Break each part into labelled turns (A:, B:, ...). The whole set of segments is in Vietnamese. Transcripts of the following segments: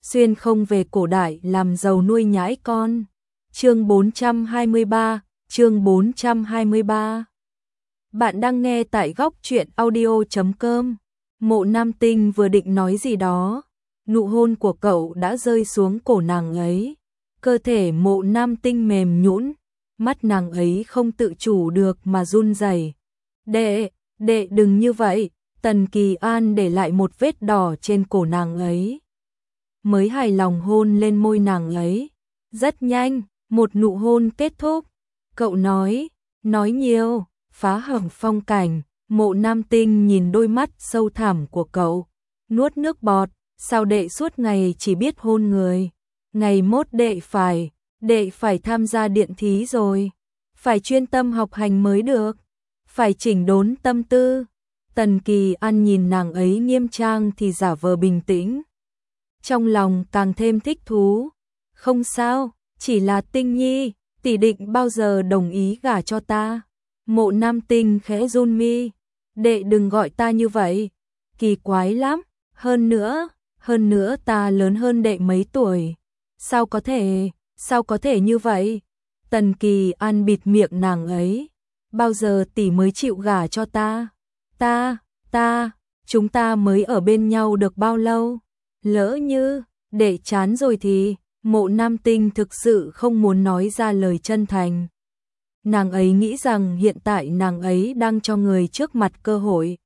A: xuyên không về cổ đại làm giàu nuôi nhãi con. Chương 423, chương 423. Bạn đang nghe tại góc truyện audio.com. Mộ Nam Tinh vừa định nói gì đó, nụ hôn của cậu đã rơi xuống cổ nàng ấy. Cơ thể Mộ Nam Tinh mềm nhũn, mắt nàng ấy không tự chủ được mà run rẩy. Đệ đừng như vậy, Tần Kỳ An để lại một vết đỏ trên cổ nàng ấy. Mới hài lòng hôn lên môi nàng ấy. Rất nhanh, một nụ hôn kết thúc. Cậu nói nhiều, phá hỏng phong cảnh. Mộ Nam Tinh nhìn đôi mắt sâu thẳm của cậu, nuốt nước bọt. Sao đệ suốt ngày chỉ biết hôn người? Ngày mốt đệ phải tham gia điện thí rồi. Phải chuyên tâm học hành mới được. Phải chỉnh đốn tâm tư. Tần Kỳ An nhìn nàng ấy nghiêm trang thì giả vờ bình tĩnh. Trong lòng càng thêm thích thú. Không sao, chỉ là Tinh Nhi, tỷ định bao giờ đồng ý gả cho ta? Mộ Nam Tinh khẽ run mi. Đệ đừng gọi ta như vậy, kỳ quái lắm. Hơn nữa ta lớn hơn đệ mấy tuổi. Sao có thể như vậy? Tần Kỳ An bịt miệng nàng ấy. Bao giờ tỷ mới chịu gả cho ta? Chúng ta mới ở bên nhau được bao lâu? Lỡ như đệ chán rồi thì... Mộ Nam Tinh thực sự không muốn nói ra lời chân thành. Nàng ấy nghĩ rằng hiện tại nàng ấy đang cho người trước mặt cơ hội.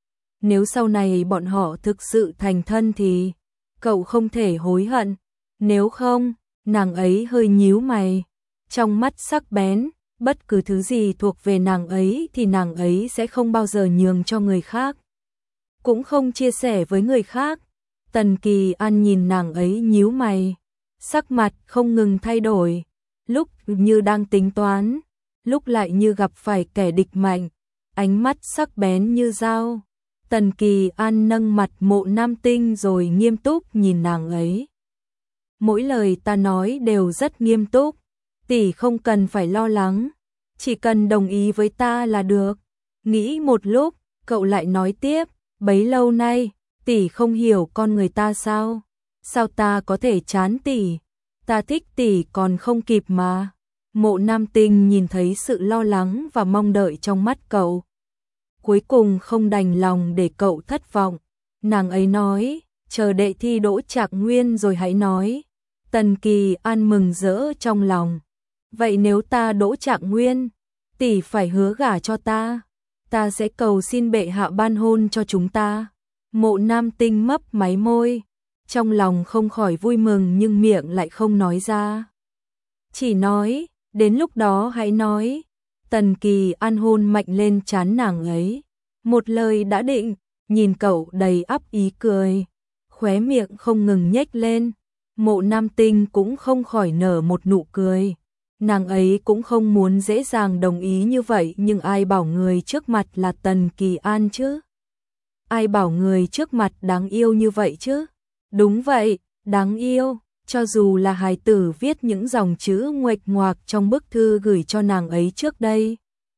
A: Nếu sau này bọn họ thực sự thành thân thì cậu không thể hối hận. Nếu không, nàng ấy hơi nhíu mày. Trong mắt sắc bén, bất cứ thứ gì thuộc về nàng ấy thì nàng ấy sẽ không bao giờ nhường cho người khác. Cũng không chia sẻ với người khác. Tần Kỳ An nhìn nàng ấy nhíu mày. Sắc mặt không ngừng thay đổi, lúc như đang tính toán, lúc lại như gặp phải kẻ địch mạnh, ánh mắt sắc bén như dao. Tần Kỳ An nâng mặt Mộ Nam Tinh rồi nghiêm túc nhìn nàng ấy. Mỗi lời ta nói đều rất nghiêm túc, tỷ không cần phải lo lắng, chỉ cần đồng ý với ta là được. Nghĩ một lúc, cậu lại nói tiếp, bấy lâu nay, tỷ không hiểu con người ta sao? Sao ta có thể chán tỷ? Ta thích tỷ còn không kịp mà. Mộ Nam Tinh nhìn thấy sự lo lắng và mong đợi trong mắt cậu. Cuối cùng không đành lòng để cậu thất vọng. Nàng ấy nói, chờ đệ thi đỗ Trạng Nguyên rồi hãy nói. Tần Kỳ An mừng rỡ trong lòng. Vậy nếu ta đỗ Trạng Nguyên, tỷ phải hứa gả cho ta. Ta sẽ cầu xin bệ hạ ban hôn cho chúng ta. Mộ Nam Tinh mấp máy môi. Trong lòng không khỏi vui mừng nhưng miệng lại không nói ra. Chỉ nói, đến lúc đó hãy nói. Tần Kỳ An hôn mạnh lên trán nàng ấy. Một lời đã định, nhìn cậu đầy ắp ý cười. Khóe miệng không ngừng nhếch lên. Mộ Nam Tinh cũng không khỏi nở một nụ cười. Nàng ấy cũng không muốn dễ dàng đồng ý như vậy nhưng ai bảo người trước mặt là Tần Kỳ An chứ? Ai bảo người trước mặt đáng yêu như vậy chứ? Đúng vậy, đáng yêu, cho dù là hài tử viết những dòng chữ nguệch ngoạc trong bức thư gửi cho nàng ấy trước đây,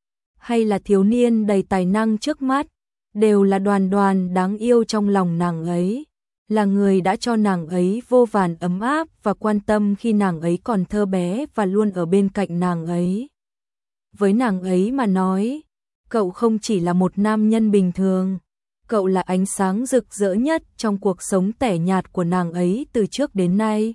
A: hay là thiếu niên đầy tài năng trước mắt, đều là Đoàn Đoàn đáng yêu trong lòng nàng ấy, là người đã cho nàng ấy vô vàn ấm áp và quan tâm khi nàng ấy còn thơ bé và luôn ở bên cạnh nàng ấy. Với nàng ấy mà nói, cậu không chỉ là một nam nhân bình thường. Cậu là ánh sáng rực rỡ nhất trong cuộc sống tẻ nhạt của nàng ấy từ trước đến nay.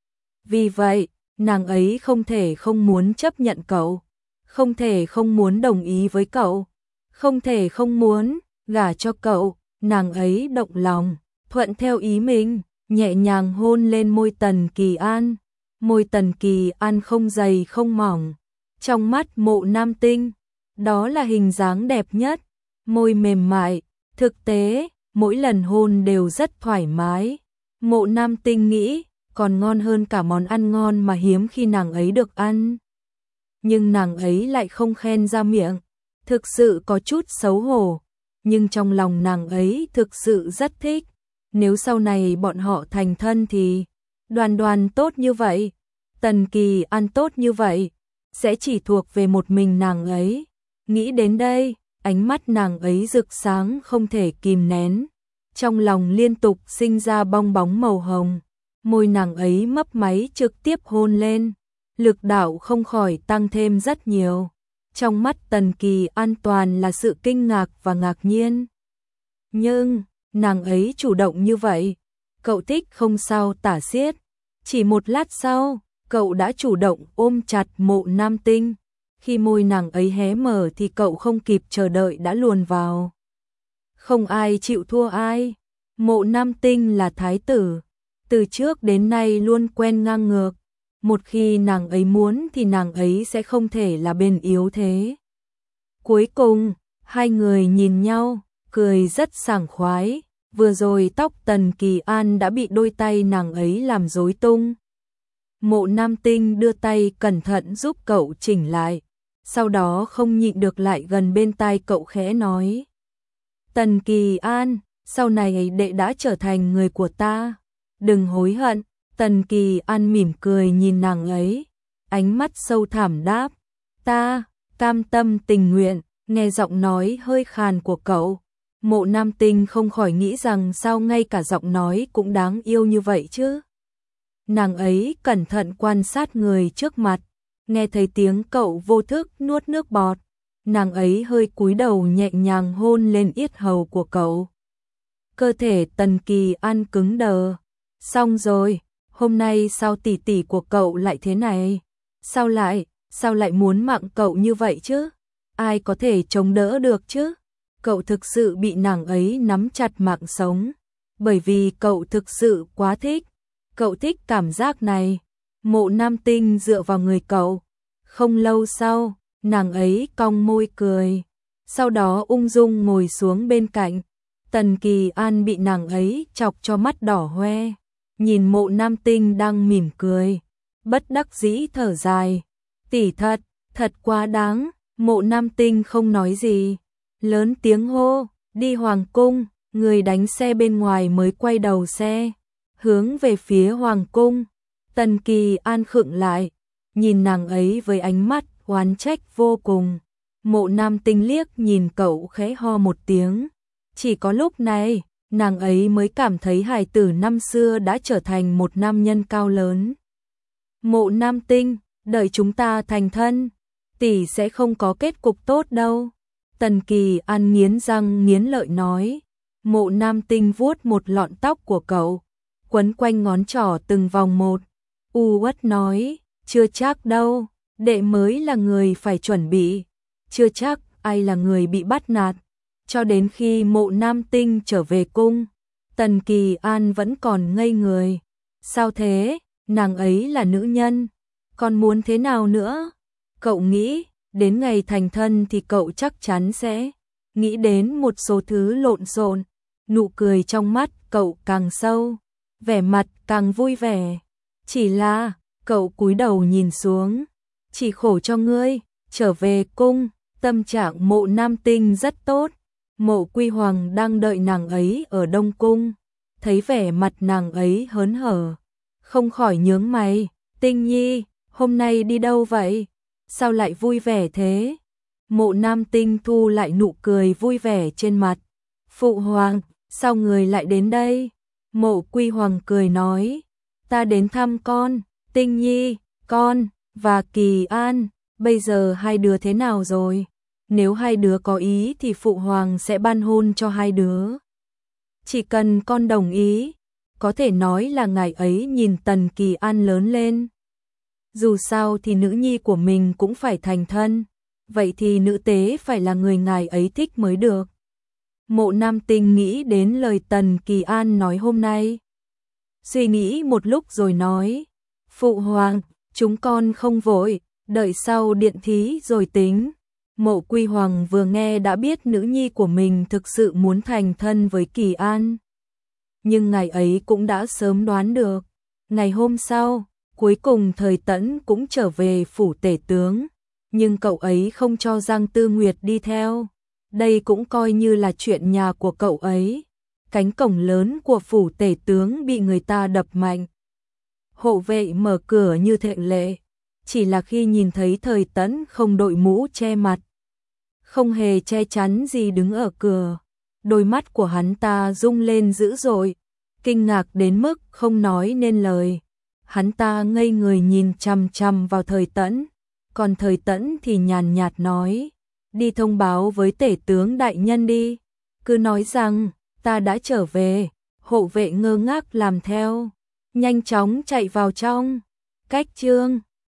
A: Vì vậy, nàng ấy không thể không muốn chấp nhận cậu, không thể không muốn đồng ý với cậu, không thể không muốn gả cho cậu. Nàng ấy động lòng, thuận theo ý mình, nhẹ nhàng hôn lên môi Tần Kỳ An. Môi Tần Kỳ An không dày không mỏng, trong mắt Mộ Nam Tinh, đó là hình dáng đẹp nhất, môi mềm mại. Thực tế, mỗi lần hôn đều rất thoải mái. Mộ Nam Tinh nghĩ, còn ngon hơn cả món ăn ngon mà hiếm khi nàng ấy được ăn. Nhưng nàng ấy lại không khen ra miệng, thực sự có chút xấu hổ. Nhưng trong lòng nàng ấy thực sự rất thích. Nếu sau này bọn họ thành thân thì Đoàn Đoàn tốt như vậy, Tần Kỳ An tốt như vậy, sẽ chỉ thuộc về một mình nàng ấy. Nghĩ đến đây, ánh mắt nàng ấy rực sáng không thể kìm nén. Trong lòng liên tục sinh ra bong bóng màu hồng. môi nàng ấy mấp máy trực tiếp hôn lên, lực đạo không khỏi tăng thêm rất nhiều. Trong mắt Tần Kỳ An toàn là sự kinh ngạc và ngạc nhiên. Nhưng, nàng ấy chủ động như vậy, cậu thích không sao tả xiết. Chỉ một lát sau, cậu đã chủ động ôm chặt Mộ Nam Tinh. Khi môi nàng ấy hé mở thì cậu không kịp chờ đợi đã luồn vào. Không ai chịu thua ai. Mộ Nam Tinh là thái tử, từ trước đến nay luôn quen ngang ngược. Một khi nàng ấy muốn thì nàng ấy sẽ không thể là bên yếu thế. Cuối cùng, hai người nhìn nhau, cười rất sảng khoái. Vừa rồi tóc Tần Kỳ An đã bị đôi tay nàng ấy làm rối tung. Mộ Nam Tinh đưa tay cẩn thận giúp cậu chỉnh lại, sau đó không nhịn được lại gần bên tai cậu khẽ nói. Tần Kỳ An, sau này đệ đã trở thành người của ta, đừng hối hận. Tần Kỳ An mỉm cười nhìn nàng ấy, ánh mắt sâu thẳm đáp, ta, cam tâm tình nguyện. Nghe giọng nói hơi khàn của cậu, Mộ Nam Tinh không khỏi nghĩ rằng sao ngay cả giọng nói cũng đáng yêu như vậy chứ. Nàng ấy cẩn thận quan sát người trước mặt, nghe thấy tiếng cậu vô thức nuốt nước bọt, nàng ấy hơi cúi đầu nhẹ nhàng hôn lên yết hầu của cậu. Cơ thể Tần Kỳ An cứng đờ, xong rồi, hôm nay sao tỷ tỷ của cậu lại thế này? Sao lại muốn mạng cậu như vậy chứ? Ai có thể chống đỡ được chứ? Cậu thực sự bị nàng ấy nắm chặt mạng sống, bởi vì cậu thực sự quá thích. Cậu thích cảm giác này. Mộ Nam Tinh dựa vào người cậu. Không lâu sau, nàng ấy cong môi cười, sau đó ung dung ngồi xuống bên cạnh. Tần Kỳ An bị nàng ấy chọc cho mắt đỏ hoe, nhìn Mộ Nam Tinh đang mỉm cười, bất đắc dĩ thở dài. Tỷ thật quá đáng. Mộ Nam Tinh không nói gì, lớn tiếng hô, đi Hoàng cung. Người đánh xe bên ngoài mới quay đầu xe, hướng về phía Hoàng cung. Tần Kỳ An khựng lại, nhìn nàng ấy với ánh mắt oán trách vô cùng. Mộ Nam Tinh liếc nhìn cậu khẽ ho một tiếng. Chỉ có lúc này, nàng ấy mới cảm thấy hài tử năm xưa đã trở thành một nam nhân cao lớn. Mộ Nam Tinh, đợi chúng ta thành thân, tỷ sẽ không có kết cục tốt đâu. Tần Kỳ An nghiến răng nghiến lợi nói. Mộ Nam Tinh vuốt một lọn tóc của cậu, quấn quanh ngón trỏ từng vòng một. Uất nói, chưa chắc đâu, đệ mới là người phải chuẩn bị. Chưa chắc ai là người bị bắt nạt. Cho đến khi Mộ Nam Tinh trở về cung, Tần Kỳ An vẫn còn ngây người. Sao thế, nàng ấy là nữ nhân, còn muốn thế nào nữa? Cậu nghĩ, đến ngày thành thân thì cậu chắc chắn sẽ nghĩ đến một số thứ lộn xộn. Nụ cười trong mắt cậu càng sâu, vẻ mặt càng vui vẻ. Chỉ là, cậu cúi đầu nhìn xuống, chỉ khổ cho ngươi, trở về cung. Tâm trạng Mộ Nam Tinh rất tốt. Mộ Quy Hoàng đang đợi nàng ấy ở Đông Cung, thấy vẻ mặt nàng ấy hớn hở, không khỏi nhướng mày. Tinh Nhi, hôm nay đi đâu vậy? Sao lại vui vẻ thế? Mộ Nam Tinh thu lại nụ cười vui vẻ trên mặt. Phụ hoàng, sao người lại đến đây? Mộ Quy Hoàng cười nói, ta đến thăm con. Tinh Nhi, con và Kỳ An, bây giờ hai đứa thế nào rồi? Nếu hai đứa có ý thì phụ hoàng sẽ ban hôn cho hai đứa. Chỉ cần con đồng ý. Có thể nói là ngày ấy nhìn Tần Kỳ An lớn lên. Dù sao thì nữ nhi của mình cũng phải thành thân, vậy thì nữ tế phải là người ngài ấy thích mới được. Mộ Nam Tinh nghĩ đến lời Tần Kỳ An nói hôm nay. Suy nghĩ một lúc rồi nói, phụ hoàng, chúng con không vội, đợi sau điện thí rồi tính. Mộ Quy Hoàng vừa nghe đã biết nữ nhi của mình thực sự muốn thành thân với Kỳ An. Nhưng ngày ấy cũng đã sớm đoán được. Ngày hôm sau, cuối cùng Thời Tẫn cũng trở về phủ tể tướng, nhưng cậu ấy không cho Giang Tư Nguyệt đi theo. Đây cũng coi như là chuyện nhà của cậu ấy. Cánh cổng lớn của phủ tể tướng bị người ta đập mạnh. Hộ vệ mở cửa như thệ lệ, chỉ là khi nhìn thấy Thời Tẫn không đội mũ che mặt, không hề che chắn gì đứng ở cửa, đôi mắt của hắn ta rung lên dữ dội. kinh ngạc đến mức không nói nên lời. Hắn ta ngây người nhìn chằm chằm vào Thời Tẫn, còn Thời Tẫn thì nhàn nhạt nói, đi thông báo với tể tướng đại nhân đi, cứ nói rằng ta đã trở về. Hộ vệ ngơ ngác làm theo, nhanh chóng chạy vào trong. Cách chương